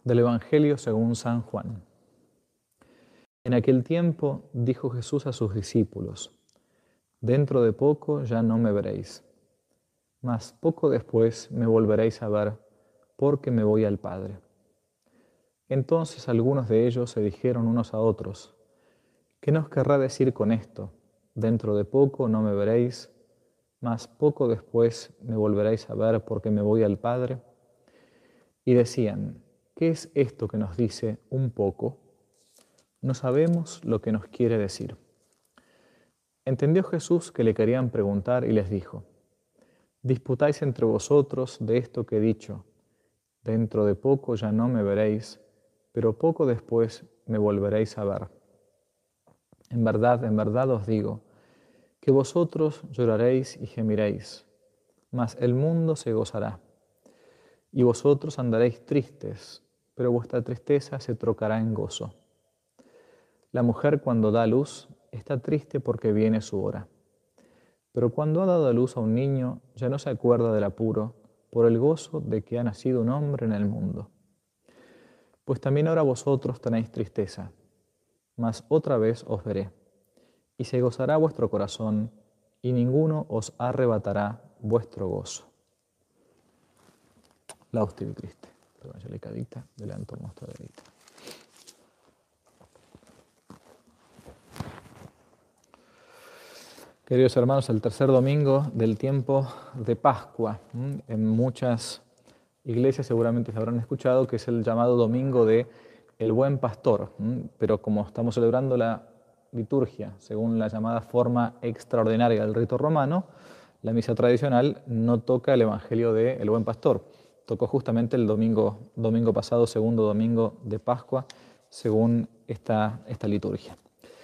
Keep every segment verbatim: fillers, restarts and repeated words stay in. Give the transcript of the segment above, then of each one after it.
Del Evangelio según San Juan. En aquel tiempo dijo Jesús a sus discípulos: Dentro de poco ya no me veréis, mas poco después me volveréis a ver, porque me voy al Padre. Entonces algunos de ellos se dijeron unos a otros: ¿Qué nos querrá decir con esto? Dentro de poco no me veréis, mas poco después me volveréis a ver, porque me voy al Padre. Y decían: ¿qué es esto que nos dice un poco? No sabemos lo que nos quiere decir. Entendió Jesús que le querían preguntar y les dijo: ¿disputáis entre vosotros de esto que he dicho? Dentro de poco ya no me veréis, pero poco después me volveréis a ver. En verdad, en verdad os digo, que vosotros lloraréis y gemiréis, mas el mundo se gozará. Y vosotros andaréis tristes, pero vuestra tristeza se trocará en gozo. La mujer cuando da a luz está triste porque viene su hora. Pero cuando ha dado a luz a un niño, ya no se acuerda del apuro, por el gozo de que ha nacido un hombre en el mundo. Pues también ahora vosotros tenéis tristeza, mas otra vez os veré, y se gozará vuestro corazón, y ninguno os arrebatará vuestro gozo. Lausti Christe, Evangelica dicta, delantor nostro delita. Queridos hermanos, el tercer domingo del tiempo de Pascua. En muchas iglesias seguramente se habrán escuchado que es el llamado domingo de el Buen Pastor, pero como estamos celebrando la liturgia según la llamada forma extraordinaria del rito romano, la misa tradicional no toca el Evangelio de el Buen Pastor. Tocó justamente el domingo, domingo pasado, segundo domingo de Pascua, según esta, esta liturgia.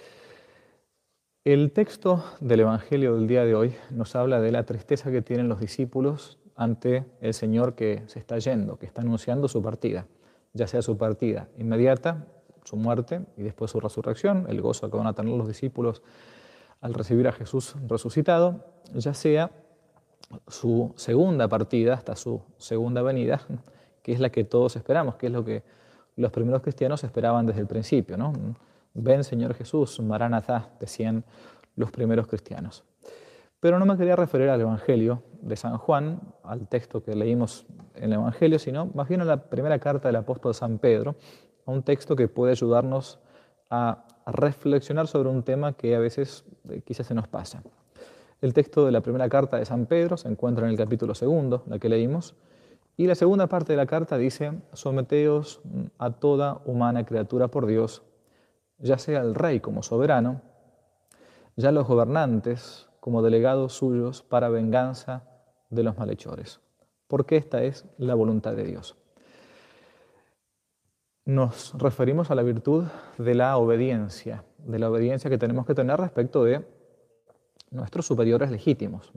El texto del Evangelio del día de hoy nos habla de la tristeza que tienen los discípulos ante el Señor que se está yendo, que está anunciando su partida, ya sea su partida inmediata, su muerte y después su resurrección, el gozo que van a tener los discípulos al recibir a Jesús resucitado, ya sea su segunda partida, hasta su segunda venida, que es la que todos esperamos, que es lo que los primeros cristianos esperaban desde el principio, ¿no? Ven, Señor Jesús, Maranatha, decían los primeros cristianos. Pero no me quería referir al Evangelio de San Juan, al texto que leímos en el Evangelio, sino más bien a la primera carta del apóstol San Pedro, a un texto que puede ayudarnos a reflexionar sobre un tema que a veces quizás se nos pasa. El texto de la primera carta de San Pedro se encuentra en el capítulo segundo, la que leímos, y la segunda parte de la carta dice: someteos a toda humana criatura por Dios, ya sea el rey como soberano, ya los gobernantes como delegados suyos para venganza de los malhechores, porque esta es la voluntad de Dios. Nos referimos a la virtud de la obediencia, de la obediencia que tenemos que tener respecto de nuestros superiores legítimos.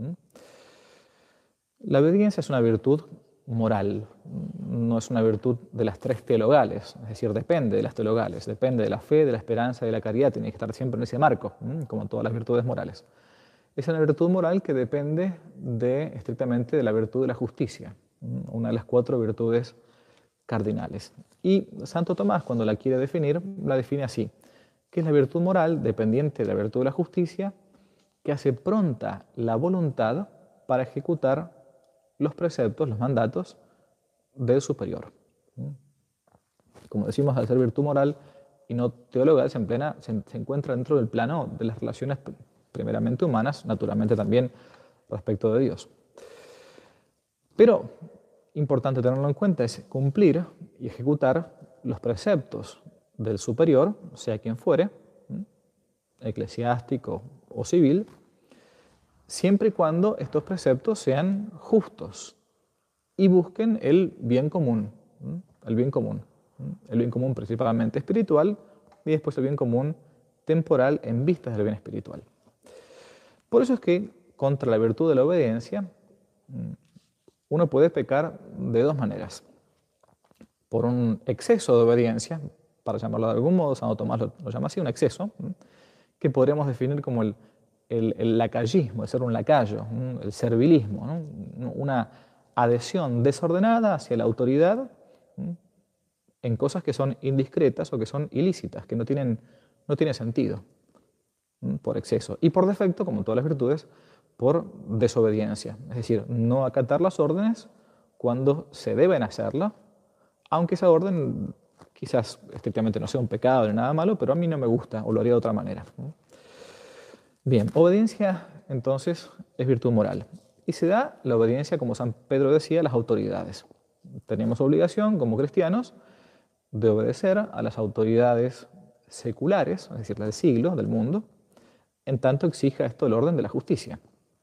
La obediencia es una virtud moral, no es una virtud de las tres teologales, es decir, depende de las teologales, depende de la fe, de la esperanza y de la caridad, tiene que estar siempre en ese marco, como todas las virtudes morales. Es una virtud moral que depende de, estrictamente de la virtud de la justicia, una de las cuatro virtudes cardinales. Y Santo Tomás, cuando la quiere definir, la define así, que es la virtud moral dependiente de la virtud de la justicia, que hace pronta la voluntad para ejecutar los preceptos, los mandatos del superior. Como decimos, al ser virtud moral y no teologal, se, en plena, se, se encuentra dentro del plano de las relaciones primeramente humanas, naturalmente también respecto de Dios. Pero, importante tenerlo en cuenta, es cumplir y ejecutar los preceptos del superior, sea quien fuere, eclesiástico o civil, siempre y cuando estos preceptos sean justos y busquen el bien común, el bien común, el bien común principalmente espiritual y después el bien común temporal en vistas del bien espiritual. Por eso es que contra la virtud de la obediencia uno puede pecar de dos maneras. Por un exceso de obediencia, para llamarlo de algún modo, Santo Tomás lo, lo llama así, un exceso, que podríamos definir como el, el, el lacayismo, el ser un lacayo, el servilismo, ¿no? Una adhesión desordenada hacia la autoridad en cosas que son indiscretas o que son ilícitas, que no tienen, no tienen sentido, por exceso. Y por defecto, como todas las virtudes, por desobediencia. Es decir, no acatar las órdenes cuando se deben hacerlo, aunque esa orden quizás estrictamente no sea un pecado ni nada malo, pero a mí no me gusta o lo haría de otra manera. Bien, obediencia entonces es virtud moral. Y se da la obediencia, como San Pedro decía, a las autoridades. Tenemos obligación como cristianos de obedecer a las autoridades seculares, es decir, del siglo, del mundo, en tanto exija esto el orden de la justicia.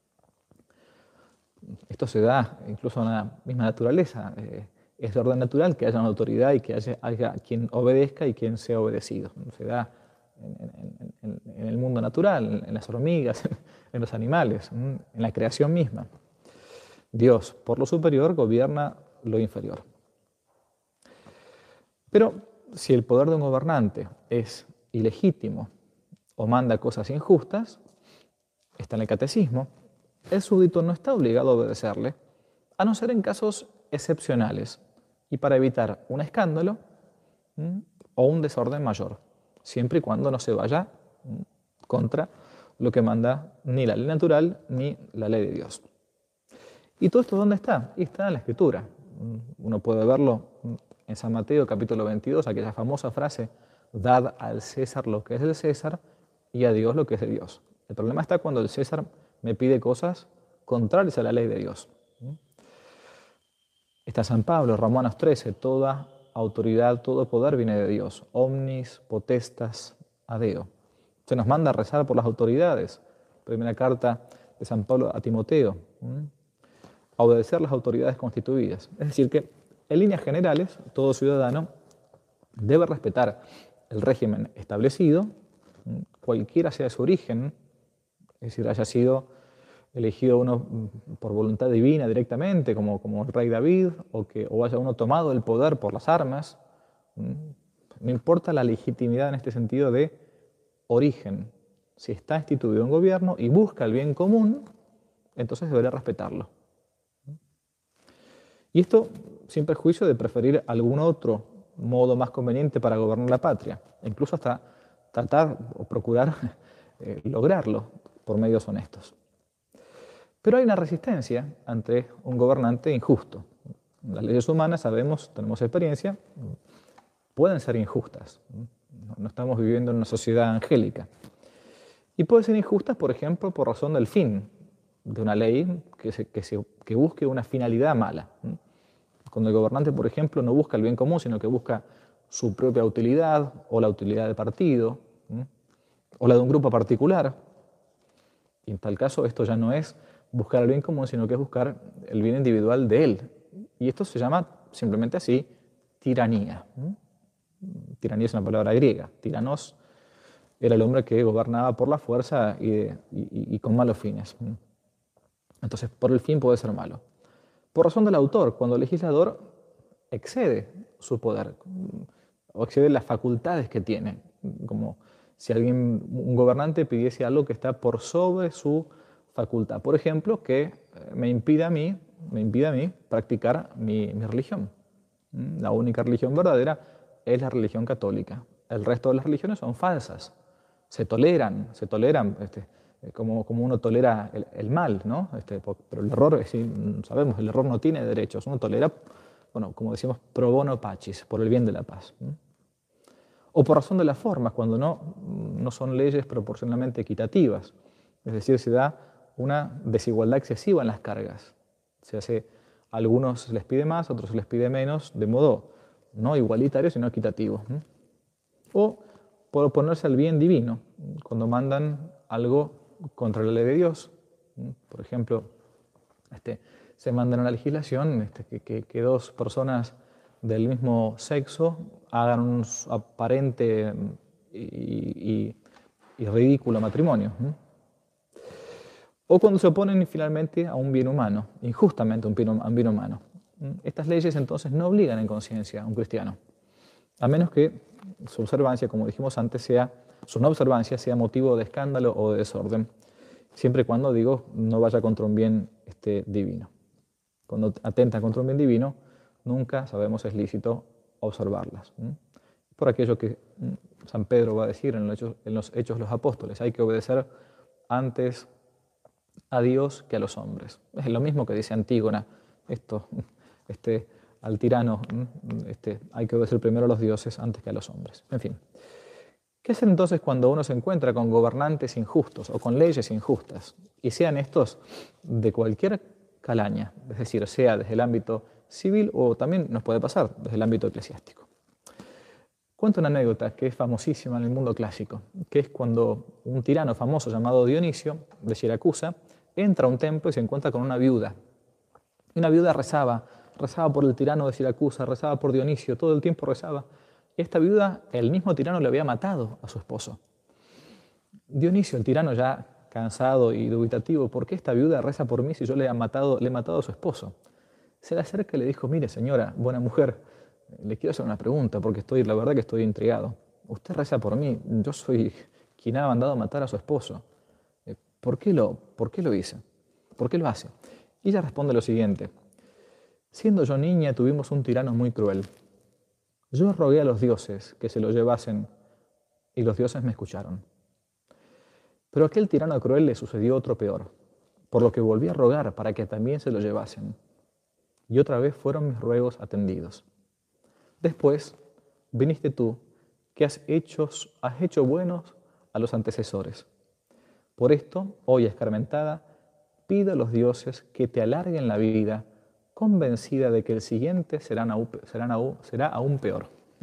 Esto se da incluso en la misma naturaleza. Eh, es de orden natural que haya una autoridad y que haya, haya quien obedezca y quien sea obedecido. Se da en, en, en, en el mundo natural, en las hormigas, en los animales, en la creación misma. Dios, por lo superior, gobierna lo inferior. Pero si el poder de un gobernante es ilegítimo o manda cosas injustas, está en el catecismo, el súbdito no está obligado a obedecerle, a no ser en casos excepcionales y para evitar un escándalo ¿m? o un desorden mayor, siempre y cuando no se vaya ¿m? contra lo que manda ni la ley natural ni la ley de Dios. ¿Y todo esto dónde está? Y está en la Escritura. Uno puede verlo en San Mateo capítulo veintidós, aquella famosa frase, dad al César lo que es del César y a Dios lo que es de Dios. El problema está cuando el César me pide cosas contrarias a la ley de Dios. Está San Pablo, Romanos trece, toda autoridad, todo poder viene de Dios. Omnis potestas adeo. Se nos manda a rezar por las autoridades. Primera carta de San Pablo a Timoteo. A obedecer las autoridades constituidas. Es decir que, en líneas generales, todo ciudadano debe respetar el régimen establecido, cualquiera sea su origen, es decir, haya sido elegido uno por voluntad divina directamente, como, como el rey David, o que o haya uno tomado el poder por las armas. No importa la legitimidad en este sentido de origen. Si está instituido un gobierno y busca el bien común, entonces deberá respetarlo. Y esto sin perjuicio de preferir algún otro modo más conveniente para gobernar la patria, incluso hasta tratar o procurar eh, lograrlo por medios honestos. Pero hay una resistencia ante un gobernante injusto. Las leyes humanas, sabemos, tenemos experiencia, pueden ser injustas. No estamos viviendo en una sociedad angélica. Y pueden ser injustas, por ejemplo, por razón del fin de una ley que, se, que, se, que busque una finalidad mala. Cuando el gobernante, por ejemplo, no busca el bien común, sino que busca su propia utilidad o la utilidad del partido o la de un grupo particular. Y en tal caso esto ya no es buscar el bien común, sino que es buscar el bien individual de él. Y esto se llama simplemente así tiranía. Tiranía es una palabra griega. Tiranos era el hombre que gobernaba por la fuerza y, de, y, y con malos fines. Entonces, por el fin puede ser malo. Por razón del autor, cuando el legislador excede su poder o excede las facultades que tiene, como si alguien, un gobernante pidiese algo que está por sobre su facultad. Por ejemplo, que me impida a mí, me impida a mí practicar mi, mi religión. La única religión verdadera es la religión católica. El resto de las religiones son falsas. Se toleran, se toleran, este, como, como uno tolera el, el mal, ¿no? Este, pero el error, sí, sabemos, el error no tiene derechos. Uno tolera, bueno, como decimos, pro bono pacis, por el bien de la paz. O por razón de las formas, cuando no, no son leyes proporcionalmente equitativas. Es decir, se da una desigualdad excesiva en las cargas. Se hace, a algunos se les pide más, a otros se les pide menos, de modo no igualitario, sino equitativo. O por oponerse al bien divino, cuando mandan algo contra la ley de Dios. Por ejemplo, este, se manda una legislación este, que, que, que dos personas del mismo sexo hagan un aparente y, y, y ridículo matrimonio. O cuando se oponen finalmente a un bien humano, injustamente a un bien, a un bien humano. Estas leyes entonces no obligan en conciencia a un cristiano, a menos que su observancia, como dijimos antes, sea, su no observancia sea motivo de escándalo o de desorden, siempre y cuando, digo, no vaya contra un bien este, divino. Cuando atenta contra un bien divino, nunca, sabemos, es lícito observarlas. Por aquello que San Pedro va a decir en los Hechos, en los Hechos de los Apóstoles, hay que obedecer antes a Dios que a los hombres. Es lo mismo que dice Antígona, esto, este, al tirano, este, hay que obedecer primero a los dioses antes que a los hombres. En fin, ¿qué hacer entonces cuando uno se encuentra con gobernantes injustos o con leyes injustas? Y sean estos de cualquier calaña, es decir, sea desde el ámbito civil o también nos puede pasar desde el ámbito eclesiástico. Cuento una anécdota que es famosísima en el mundo clásico, que es cuando un tirano famoso llamado Dionisio, de Siracusa, entra a un templo y se encuentra con una viuda. Y una viuda rezaba, rezaba por el tirano de Siracusa, rezaba por Dionisio, todo el tiempo rezaba. Y esta viuda, el mismo tirano le había matado a su esposo. Dionisio, el tirano ya cansado y dubitativo, ¿por qué esta viuda reza por mí si yo le he matado, le he matado a su esposo? Se le acerca y le dijo, mire señora, buena mujer, le quiero hacer una pregunta porque estoy, la verdad que estoy intrigado. Usted reza por mí, yo soy quien ha mandado a matar a su esposo. ¿Por qué lo, por qué lo hice? ¿Por qué lo hace? Y ella responde lo siguiente. Siendo yo niña tuvimos un tirano muy cruel. Yo rogué a los dioses que se lo llevasen y los dioses me escucharon. Pero a aquel tirano cruel le sucedió otro peor, por lo que volví a rogar para que también se lo llevasen. Y otra vez fueron mis ruegos atendidos. Después viniste tú, que has hecho, has hecho buenos a los antecesores. Por esto, hoy escarmentada, pido a los dioses que te alarguen la vida, convencida de que el siguiente será aún, será aún, será aún peor.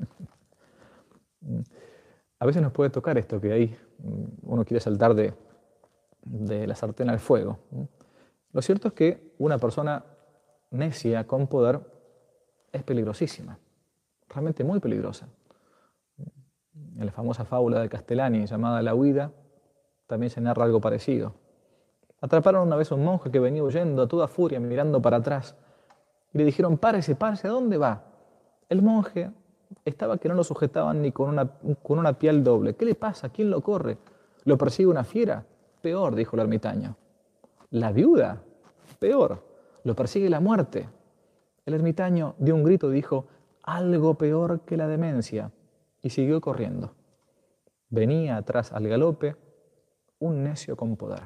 A veces nos puede tocar esto, que ahí uno quiere saltar de, de la sartén al fuego. Lo cierto es que una persona necia con poder es peligrosísima, realmente muy peligrosa. En la famosa fábula de Castellani llamada La huida también se narra algo parecido. Atraparon una vez a un monje que venía huyendo a toda furia mirando para atrás y le dijeron, párese, párese, ¿a dónde va? El monje estaba que no lo sujetaban ni con una, con una piel doble. ¿Qué le pasa? ¿Quién lo corre? ¿Lo persigue una fiera? Peor, dijo el ermitaño. ¿La viuda? Peor. ¿Lo persigue la muerte? El ermitaño dio un grito y dijo, algo peor que la demencia, y siguió corriendo. Venía atrás al galope un necio con poder.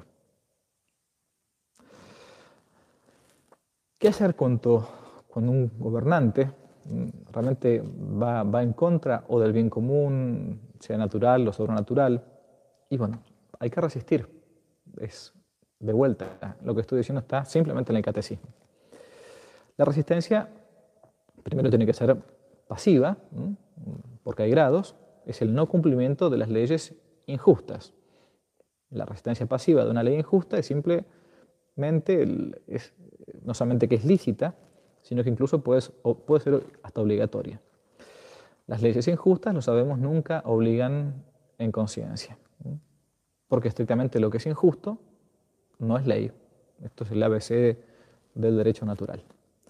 ¿Qué hacer cuando, cuando un gobernante realmente va, va en contra o del bien común, sea natural o sobrenatural? Y bueno, hay que resistir. Es de vuelta, lo que estoy diciendo está simplemente en el catecismo. La resistencia primero tiene que ser pasiva, porque hay grados, es el no cumplimiento de las leyes injustas. La resistencia pasiva de una ley injusta es simplemente, el, es, no solamente que es lícita, sino que incluso puede, puede ser hasta obligatoria. Las leyes injustas, lo sabemos, nunca obligan en conciencia, porque estrictamente lo que es injusto no es ley. Esto es el A B C del derecho natural.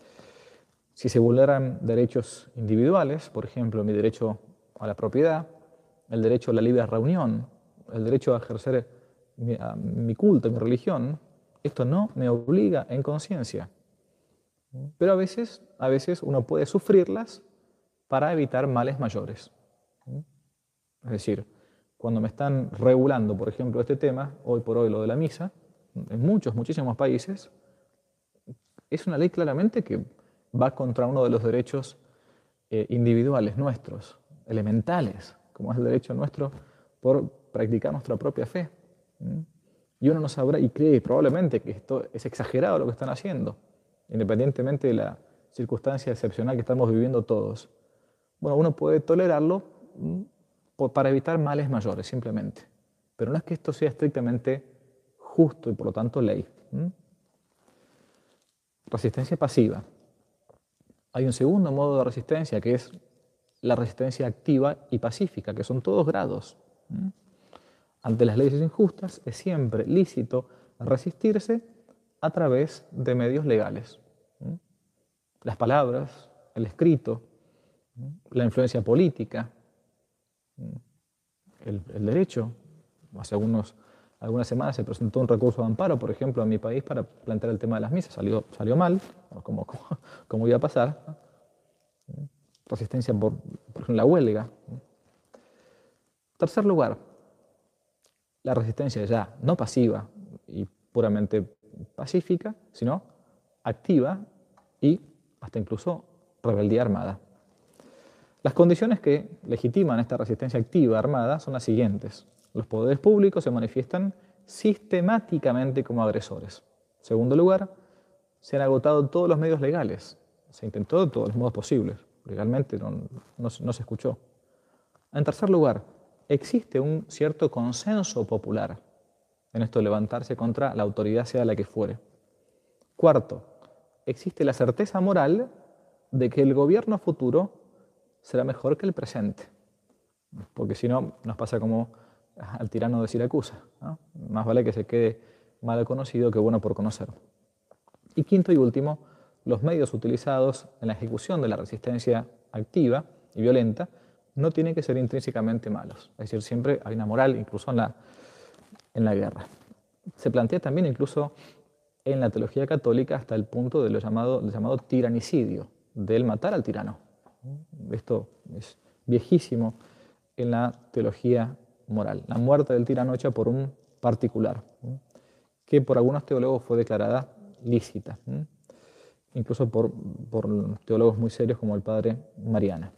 Si se vulneran derechos individuales, por ejemplo, mi derecho a la propiedad, el derecho a la libre reunión, el derecho a ejercer mi, a mi culto, mi religión, esto no me obliga en conciencia. Pero a veces, a veces uno puede sufrirlas para evitar males mayores. Es decir, cuando me están regulando, por ejemplo, este tema, hoy por hoy lo de la misa, en muchos, muchísimos países, es una ley claramente que va contra uno de los derechos eh, individuales nuestros, elementales, como es el derecho nuestro por practicar nuestra propia fe. ¿Mm? Y uno no sabrá y cree probablemente que esto es exagerado lo que están haciendo, independientemente de la circunstancia excepcional que estamos viviendo todos. Bueno, uno puede tolerarlo por, para evitar males mayores, simplemente. Pero no es que esto sea estrictamente justo y por lo tanto ley. ¿Mm? Resistencia pasiva. Hay un segundo modo de resistencia que es la resistencia activa y pacífica, que son todos grados. ¿Mm? Ante las leyes injustas es siempre lícito resistirse a través de medios legales. ¿Mm? Las palabras, el escrito, ¿Mm? la influencia política, ¿Mm? el, el derecho. Hace algunos, algunas semanas se presentó un recurso de amparo, por ejemplo, en mi país para plantear el tema de las misas. Salió, salió mal, como, como, como iba a pasar. resistencia por, por ejemplo, la huelga. Tercer lugar, la resistencia ya no pasiva y puramente pacífica, sino activa y hasta incluso rebeldía armada. Las condiciones que legitiman esta resistencia activa armada son las siguientes. Los poderes públicos se manifiestan sistemáticamente como agresores. En segundo lugar, se han agotado todos los medios legales. Se intentó de todos los modos posibles. Legalmente no, no, no se escuchó. En tercer lugar, existe un cierto consenso popular en esto de levantarse contra la autoridad, sea la que fuere. Cuarto, existe la certeza moral de que el gobierno futuro será mejor que el presente. Porque si no, nos pasa como al tirano de Siracusa, ¿no? Más vale que se quede mal conocido que bueno por conocer. Y quinto y último, los medios utilizados en la ejecución de la resistencia activa y violenta no tienen que ser intrínsecamente malos. Es decir, siempre hay una moral, incluso en la, en la guerra. Se plantea también incluso en la teología católica hasta el punto de lo llamado, lo llamado tiranicidio, del matar al tirano. Esto es viejísimo en la teología moral. La muerte del tirano hecha por un particular, que por algunos teólogos fue declarada lícita, incluso por, por teólogos muy serios como el padre Mariana.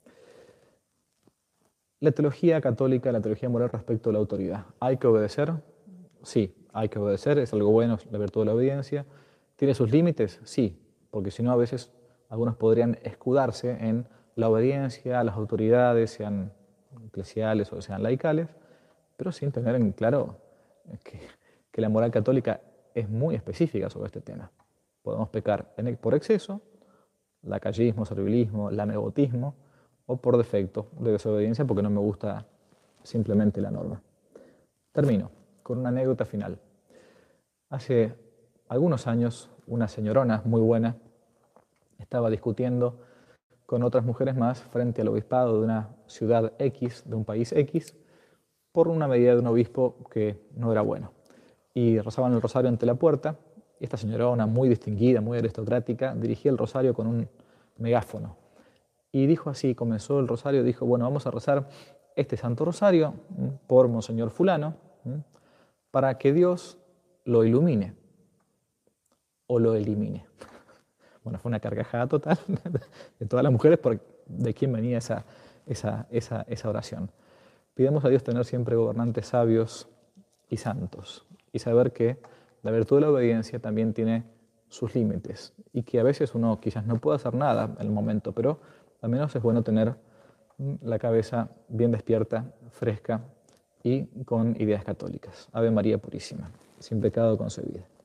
La teología católica, la teología moral respecto a la autoridad. ¿Hay que obedecer? Sí, hay que obedecer, es algo bueno, la virtud de la obediencia. ¿Tiene sus límites? Sí, porque si no a veces algunos podrían escudarse en la obediencia a las autoridades, sean eclesiales o sean laicales, pero sin tener en claro que, que la moral católica es muy específica sobre este tema. Podemos pecar en, por exceso, lacayismo, servilismo, lamegotismo, o por defecto de desobediencia porque no me gusta simplemente la norma. Termino con una anécdota final. Hace algunos años, una señorona muy buena estaba discutiendo con otras mujeres más frente al obispado de una ciudad X, de un país X, por una medida de un obispo que no era bueno. Y rezaban el rosario ante la puerta. Esta señorona, muy distinguida, muy aristocrática, dirigía el rosario con un megáfono. Y dijo así, comenzó el rosario, dijo, bueno, vamos a rezar este santo rosario por Monseñor fulano, para que Dios lo ilumine o lo elimine. Bueno, fue una carcajada total de todas las mujeres por de quién venía esa, esa, esa, esa oración. Pidamos a Dios tener siempre gobernantes sabios y santos y saber que la virtud de la obediencia también tiene sus límites y que a veces uno quizás no puede hacer nada en el momento, pero al menos es bueno tener la cabeza bien despierta, fresca y con ideas católicas. Ave María Purísima, sin pecado concebida.